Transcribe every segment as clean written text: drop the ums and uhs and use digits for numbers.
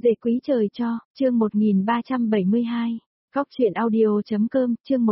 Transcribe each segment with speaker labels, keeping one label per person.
Speaker 1: Dễ quý trời cho, chương 1372. Góc truyện audio.com, chương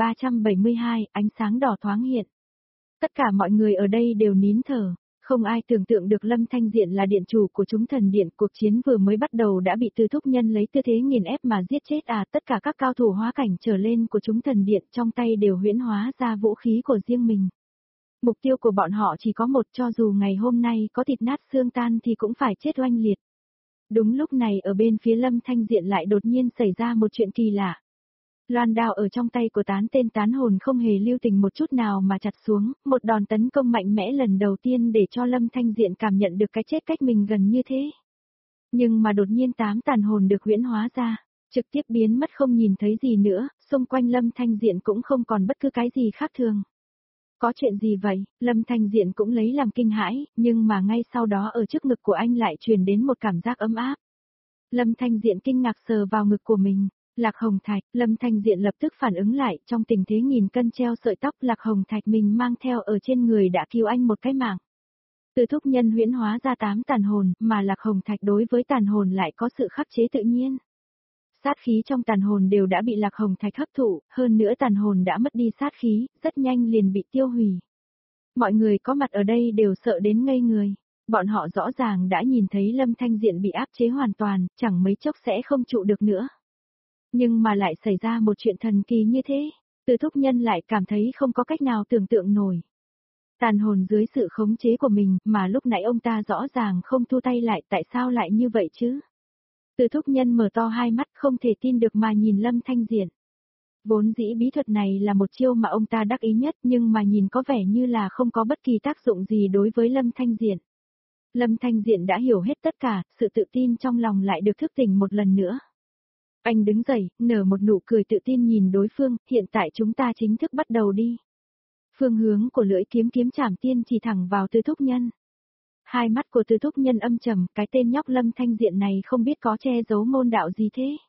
Speaker 1: 1372, ánh sáng đỏ thoáng hiện. Tất cả mọi người ở đây đều nín thở, không ai tưởng tượng được Lâm Thanh Diện là điện chủ của chúng thần điện, cuộc chiến vừa mới bắt đầu đã bị Tư Thúc Nhân lấy tư thế nghiền ép mà giết chết tất cả các cao thủ hóa cảnh trở lên của chúng thần điện trong tay đều huyễn hóa ra vũ khí của riêng mình. Mục tiêu của bọn họ chỉ có một, cho dù ngày hôm nay có thịt nát xương tan thì cũng phải chết oanh liệt. Đúng lúc này ở bên phía Lâm Thanh Diện lại đột nhiên xảy ra một chuyện kỳ lạ. Loan đao ở trong tay của tán hồn không hề lưu tình một chút nào mà chặt xuống, một đòn tấn công mạnh mẽ lần đầu tiên để cho Lâm Thanh Diện cảm nhận được cái chết cách mình gần như thế. Nhưng mà đột nhiên tàn hồn được huyễn hóa ra, trực tiếp biến mất không nhìn thấy gì nữa, xung quanh Lâm Thanh Diện cũng không còn bất cứ cái gì khác thường. Có chuyện gì vậy? Lâm Thanh Diện cũng lấy làm kinh hãi, nhưng mà ngay sau đó ở trước ngực của anh lại truyền đến một cảm giác ấm áp. Lâm Thanh Diện kinh ngạc sờ vào ngực của mình. Lạc Hồng Thạch, Lâm Thanh Diện lập tức phản ứng lại, trong tình thế nghìn cân treo sợi tóc Lạc Hồng Thạch mình mang theo ở trên người đã cứu anh một cái mạng. Từ Thúc Nhân huyễn hóa ra 8 tàn hồn, mà Lạc Hồng Thạch đối với tàn hồn lại có sự khắc chế tự nhiên. Sát khí trong tàn hồn đều đã bị Lạc Hồng Thạch hấp thụ, hơn nữa tàn hồn đã mất đi sát khí, rất nhanh liền bị tiêu hủy. Mọi người có mặt ở đây đều sợ đến ngây người. Bọn họ rõ ràng đã nhìn thấy Lâm Thanh Diện bị áp chế hoàn toàn, chẳng mấy chốc sẽ không trụ được nữa. Nhưng mà lại xảy ra một chuyện thần kỳ như thế, Từ Thúc Nhân lại cảm thấy không có cách nào tưởng tượng nổi. Tàn hồn dưới sự khống chế của mình, mà lúc nãy ông ta rõ ràng không thu tay lại, tại sao lại như vậy chứ? Từ Thúc Nhân mở to hai mắt không thể tin được mà nhìn Lâm Thanh Diện. Vốn dĩ bí thuật này là một chiêu mà ông ta đắc ý nhất, nhưng mà nhìn có vẻ như là không có bất kỳ tác dụng gì đối với Lâm Thanh Diện. Lâm Thanh Diện đã hiểu hết tất cả, sự tự tin trong lòng lại được thức tỉnh một lần nữa. Anh đứng dậy, nở một nụ cười tự tin nhìn đối phương, hiện tại chúng ta chính thức bắt đầu đi. Phương hướng của lưỡi kiếm chảm tiên chỉ thẳng vào Từ Thúc Nhân. Hai mắt của Từ Thúc Nhân âm trầm, cái tên nhóc Lâm Thanh Diện này không biết có che giấu môn đạo gì thế.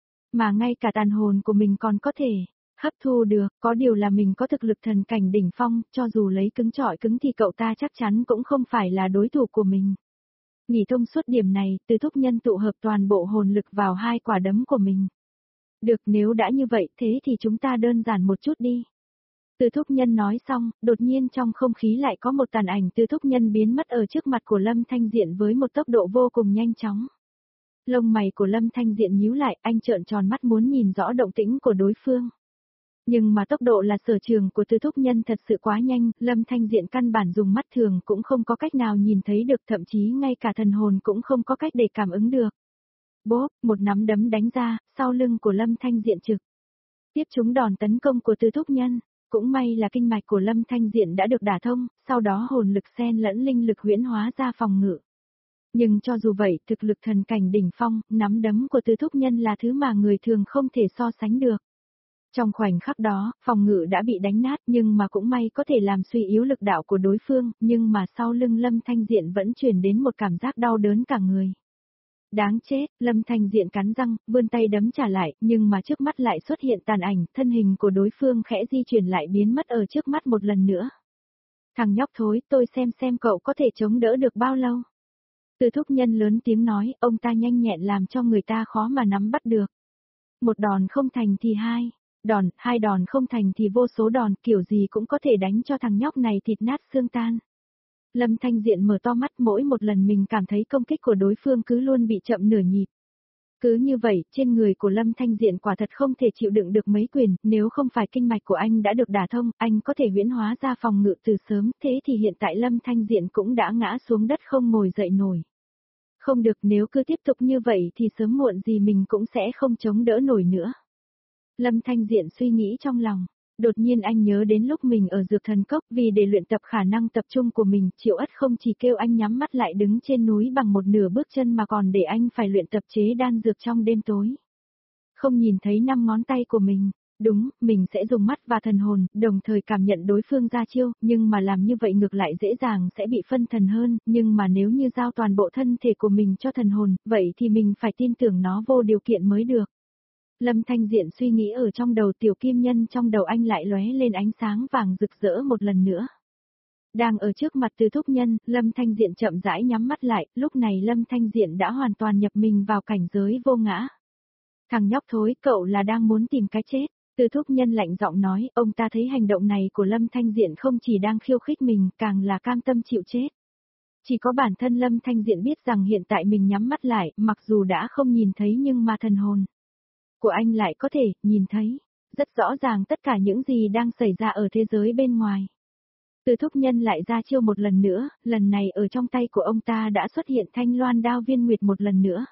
Speaker 1: Mà ngay cả tàn hồn của mình còn có thể hấp thu được, có điều là mình có thực lực thần cảnh đỉnh phong, cho dù lấy cứng trọi cứng thì cậu ta chắc chắn cũng không phải là đối thủ của mình. Nghĩ thông suốt điểm này, Từ Thúc Nhân tụ hợp toàn bộ hồn lực vào hai quả đấm của mình. Được, nếu đã như vậy thế thì chúng ta đơn giản một chút đi. Từ Thúc Nhân nói xong, đột nhiên trong không khí lại có một tàn ảnh Từ Thúc Nhân biến mất ở trước mặt của Lâm Thanh Diện với một tốc độ vô cùng nhanh chóng. Lông mày của Lâm Thanh Diện nhíu lại, anh trợn tròn mắt muốn nhìn rõ động tĩnh của đối phương. Nhưng mà tốc độ là sở trường của Từ Thúc Nhân thật sự quá nhanh, Lâm Thanh Diện căn bản dùng mắt thường cũng không có cách nào nhìn thấy được, thậm chí ngay cả thần hồn cũng không có cách để cảm ứng được. Bốp, một nắm đấm đánh ra, sau lưng của Lâm Thanh Diện trực tiếp trúng đòn tấn công của Từ Thúc Nhân. Cũng may là kinh mạch của Lâm Thanh Diện đã được đả thông, sau đó hồn lực xen lẫn linh lực huyễn hóa ra phòng ngự. Nhưng cho dù vậy, thực lực thần cảnh đỉnh phong, nắm đấm của Từ Thúc Nhân là thứ mà người thường không thể so sánh được. Trong khoảnh khắc đó, phòng ngự đã bị đánh nát nhưng mà cũng may có thể làm suy yếu lực đạo của đối phương, nhưng mà sau lưng Lâm Thanh Diện vẫn truyền đến một cảm giác đau đớn cả người. Đáng chết, Lâm Thanh Diện cắn răng, vươn tay đấm trả lại, nhưng mà trước mắt lại xuất hiện tàn ảnh, thân hình của đối phương khẽ di chuyển lại biến mất ở trước mắt một lần nữa. Thằng nhóc thối, tôi xem cậu có thể chống đỡ được bao lâu. Từ Thúc Nhân lớn tiếng nói, ông ta nhanh nhẹn làm cho người ta khó mà nắm bắt được. Một đòn không thành thì hai đòn không thành thì vô số đòn, kiểu gì cũng có thể đánh cho thằng nhóc này thịt nát xương tan. Lâm Thanh Diện mở to mắt, mỗi một lần mình cảm thấy công kích của đối phương cứ luôn bị chậm nửa nhịp. Cứ như vậy, trên người của Lâm Thanh Diện quả thật không thể chịu đựng được mấy quyền, nếu không phải kinh mạch của anh đã được đả thông, anh có thể huyễn hóa ra phòng ngự từ sớm, thế thì hiện tại Lâm Thanh Diện cũng đã ngã xuống đất không ngồi dậy nổi. Không được, nếu cứ tiếp tục như vậy thì sớm muộn gì mình cũng sẽ không chống đỡ nổi nữa. Lâm Thanh Diện suy nghĩ trong lòng. Đột nhiên anh nhớ đến lúc mình ở Dược Thần Cốc, vì để luyện tập khả năng tập trung của mình, Triệu Ất không chỉ kêu anh nhắm mắt lại đứng trên núi bằng một nửa bước chân mà còn để anh phải luyện tập chế đan dược trong đêm tối. Không nhìn thấy 5 ngón tay của mình. Đúng, mình sẽ dùng mắt và thần hồn, đồng thời cảm nhận đối phương ra chiêu, nhưng mà làm như vậy ngược lại dễ dàng sẽ bị phân thần hơn, nhưng mà nếu như giao toàn bộ thân thể của mình cho thần hồn, vậy thì mình phải tin tưởng nó vô điều kiện mới được. Lâm Thanh Diện suy nghĩ ở trong đầu, tiểu kim nhân trong đầu anh lại lóe lên ánh sáng vàng rực rỡ một lần nữa. Đang ở trước mặt Từ Thúc Nhân, Lâm Thanh Diện chậm rãi nhắm mắt lại, lúc này Lâm Thanh Diện đã hoàn toàn nhập mình vào cảnh giới vô ngã. Thằng nhóc thối, cậu là đang muốn tìm cái chết. Từ Thúc Nhân lạnh giọng nói, ông ta thấy hành động này của Lâm Thanh Diện không chỉ đang khiêu khích mình, càng là cam tâm chịu chết. Chỉ có bản thân Lâm Thanh Diện biết rằng hiện tại mình nhắm mắt lại, mặc dù đã không nhìn thấy nhưng mà thần hồn của anh lại có thể nhìn thấy rất rõ ràng tất cả những gì đang xảy ra ở thế giới bên ngoài. Từ Thúc Nhân lại ra chiêu một lần nữa, lần này ở trong tay của ông ta đã xuất hiện thanh loan đao viên nguyệt một lần nữa.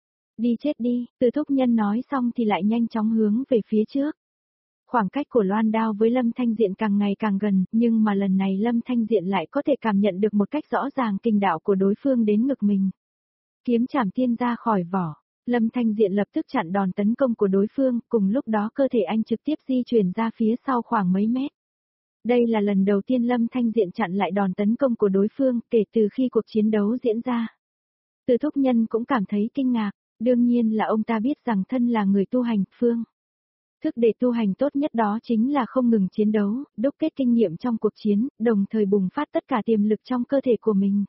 Speaker 1: Đi chết đi, Từ Thúc Nhân nói xong thì lại nhanh chóng hướng về phía trước. Khoảng cách của loan đao với Lâm Thanh Diện càng ngày càng gần, nhưng mà lần này Lâm Thanh Diện lại có thể cảm nhận được một cách rõ ràng kình đạo của đối phương đến ngực mình. Kiếm chảm tiên ra khỏi vỏ, Lâm Thanh Diện lập tức chặn đòn tấn công của đối phương, cùng lúc đó cơ thể anh trực tiếp di chuyển ra phía sau khoảng mấy mét. Đây là lần đầu tiên Lâm Thanh Diện chặn lại đòn tấn công của đối phương kể từ khi cuộc chiến đấu diễn ra. Từ Thúc Nhân cũng cảm thấy kinh ngạc, đương nhiên là ông ta biết rằng thân là người tu hành, phương thức để tu hành tốt nhất đó chính là không ngừng chiến đấu, đúc kết kinh nghiệm trong cuộc chiến, đồng thời bùng phát tất cả tiềm lực trong cơ thể của mình.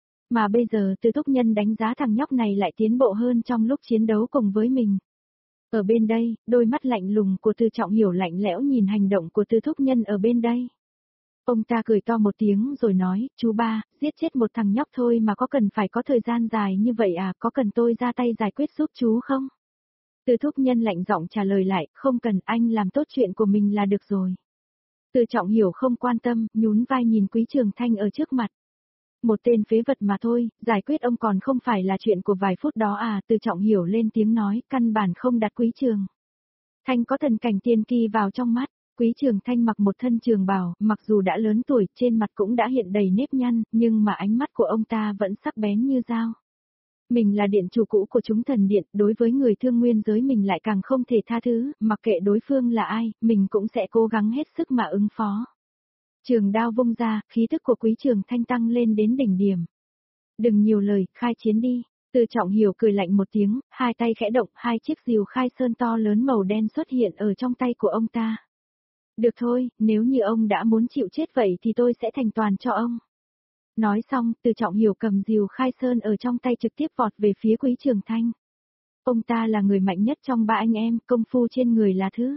Speaker 1: Mà bây giờ Từ Thúc Nhân đánh giá thằng nhóc này lại tiến bộ hơn trong lúc chiến đấu cùng với mình. Ở bên đây, đôi mắt lạnh lùng của Từ Trọng Hiểu lạnh lẽo nhìn hành động của Từ Thúc Nhân ở bên đây. Ông ta cười to một tiếng rồi nói, chú ba, giết chết một thằng nhóc thôi mà có cần phải có thời gian dài như vậy à, có cần tôi ra tay giải quyết giúp chú không? Từ Thúc Nhân lạnh giọng trả lời lại, không cần, anh làm tốt chuyện của mình là được rồi. Từ Trọng Hiểu không quan tâm, nhún vai nhìn Quý Trường Thanh ở trước mặt. Một tên phế vật mà thôi, giải quyết ông còn không phải là chuyện của vài phút đó à, Từ Trọng Hiểu lên tiếng nói, căn bản không đặt Quý Trường Thanh có thần cảnh tiên kỳ vào trong mắt. Quý Trường Thanh mặc một thân trường bào, mặc dù đã lớn tuổi, trên mặt cũng đã hiện đầy nếp nhăn, nhưng mà ánh mắt của ông ta vẫn sắc bén như dao. Mình là điện chủ cũ của chúng thần điện, đối với người thương nguyên giới mình lại càng không thể tha thứ, mặc kệ đối phương là ai, mình cũng sẽ cố gắng hết sức mà ứng phó. Trường đao vung ra, khí thức của Quý Trường Thanh tăng lên đến đỉnh điểm. Đừng nhiều lời, khai chiến đi. Từ Trọng Hiểu cười lạnh một tiếng, hai tay khẽ động, hai chiếc rìu khai sơn to lớn màu đen xuất hiện ở trong tay của ông ta. Được thôi, nếu như ông đã muốn chịu chết vậy thì tôi sẽ thành toàn cho ông. Nói xong, Từ Trọng Hiểu cầm rìu khai sơn ở trong tay trực tiếp vọt về phía Quý Trường Thanh. Ông ta là người mạnh nhất trong ba anh em, công phu trên người là thứ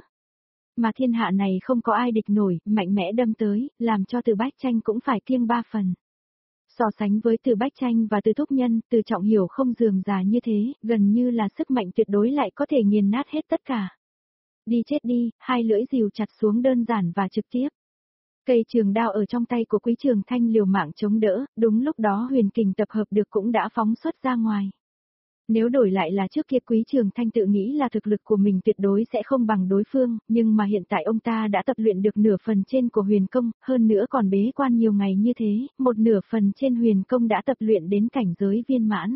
Speaker 1: mà thiên hạ này không có ai địch nổi, mạnh mẽ đâm tới, làm cho Từ Bách Tranh cũng phải kiêng ba phần. So sánh với Từ Bách Tranh và Từ Thúc Nhân, Từ Trọng Hiểu không rườm rà như thế, gần như là sức mạnh tuyệt đối lại có thể nghiền nát hết tất cả. Đi chết đi, hai lưỡi rìu chặt xuống đơn giản và trực tiếp. Cây trường đao ở trong tay của Quý Trường Thanh liều mạng chống đỡ, đúng lúc đó huyền kình tập hợp được cũng đã phóng xuất ra ngoài. Nếu đổi lại là trước kia Quý Trường Thanh tự nghĩ là thực lực của mình tuyệt đối sẽ không bằng đối phương, nhưng mà hiện tại ông ta đã tập luyện được nửa phần trên của huyền công, hơn nữa còn bế quan nhiều ngày như thế, một nửa phần trên huyền công đã tập luyện đến cảnh giới viên mãn.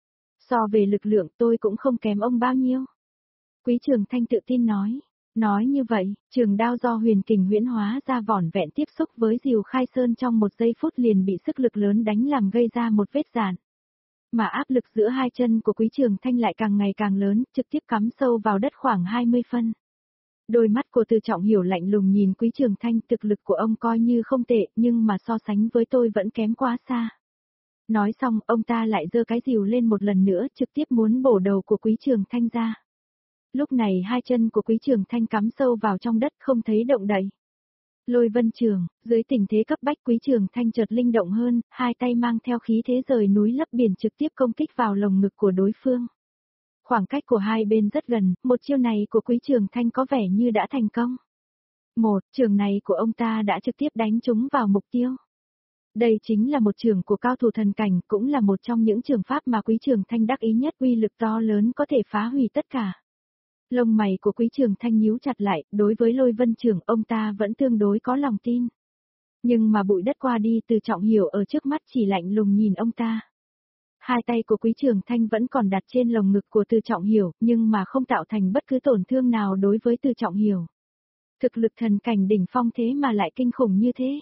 Speaker 1: So về lực lượng tôi cũng không kém ông bao nhiêu. Quý Trường Thanh tự tin nói. Nói như vậy, trường đao do huyền kình huyễn hóa ra vỏn vẹn tiếp xúc với rìu khai sơn trong một giây phút liền bị sức lực lớn đánh làm gây ra một vết rạn. Mà áp lực giữa hai chân của Quý Trường Thanh lại càng ngày càng lớn, trực tiếp cắm sâu vào đất khoảng 20 phân. Đôi mắt của Từ Trọng Hiểu lạnh lùng nhìn Quý Trường Thanh, thực lực của ông coi như không tệ, nhưng mà so sánh với tôi vẫn kém quá xa. Nói xong, ông ta lại giơ cái rìu lên một lần nữa, trực tiếp muốn bổ đầu của Quý Trường Thanh ra. Lúc này hai chân của Quý Trường Thanh cắm sâu vào trong đất không thấy động đậy. Lôi vân trường, dưới tình thế cấp bách Quý Trường Thanh chợt linh động hơn, hai tay mang theo khí thế rời núi lấp biển trực tiếp công kích vào lồng ngực của đối phương. Khoảng cách của hai bên rất gần, một chiêu này của Quý Trường Thanh có vẻ như đã thành công. Một, trường này của ông ta đã trực tiếp đánh trúng vào mục tiêu. Đây chính là một trường của cao thủ thần cảnh, cũng là một trong những trường pháp mà Quý Trường Thanh đắc ý nhất, uy lực to lớn có thể phá hủy tất cả. Lông mày của Quý Trường Thanh nhíu chặt lại, đối với Lôi Vân Trường ông ta vẫn tương đối có lòng tin. Nhưng mà bụi đất qua đi, Từ Trọng Hiểu ở trước mắt chỉ lạnh lùng nhìn ông ta. Hai tay của Quý Trường Thanh vẫn còn đặt trên lồng ngực của Từ Trọng Hiểu, nhưng mà không tạo thành bất cứ tổn thương nào đối với Từ Trọng Hiểu. Thực lực thần cảnh đỉnh phong thế mà lại kinh khủng như thế.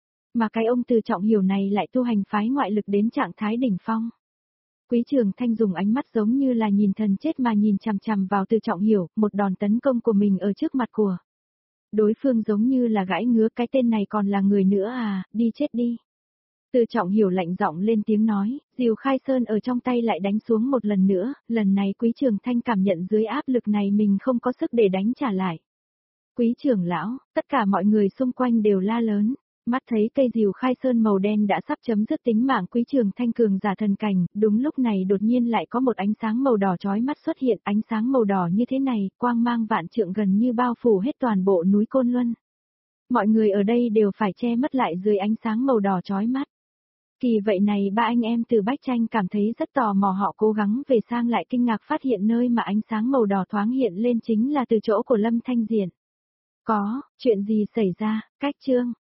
Speaker 1: Mà cái ông Từ Trọng Hiểu này lại tu hành phái ngoại lực đến trạng thái đỉnh phong. Quý Trường Thanh dùng ánh mắt giống như là nhìn thần chết mà nhìn chằm chằm vào Từ Trọng Hiểu, một đòn tấn công của mình ở trước mặt của Đối phương giống như là gãi ngứa, cái tên này còn là người nữa à, đi chết đi. Từ Trọng Hiểu lạnh giọng lên tiếng nói, Diều Khai Sơn ở trong tay lại đánh xuống một lần nữa, lần này Quý Trường Thanh cảm nhận dưới áp lực này mình không có sức để đánh trả lại. Quý trưởng lão, tất cả mọi người xung quanh đều la lớn, mắt thấy cây Diều Khai Sơn màu đen đã sắp chấm dứt tính mạng Quý Trường Thanh cường giả thần cảnh, đúng lúc này đột nhiên lại có một ánh sáng màu đỏ chói mắt xuất hiện, ánh sáng màu đỏ như thế này, quang mang vạn trượng gần như bao phủ hết toàn bộ núi Côn Luân. Mọi người ở đây đều phải che mất lại dưới ánh sáng màu đỏ chói mắt. Kỳ vậy này ba anh em từ Bách Tranh cảm thấy rất tò mò, họ cố gắng về sang lại kinh ngạc phát hiện nơi mà ánh sáng màu đỏ thoáng hiện lên chính là từ chỗ của Lâm Thanh Diện. Có, chuyện gì xảy ra, Cách Trương,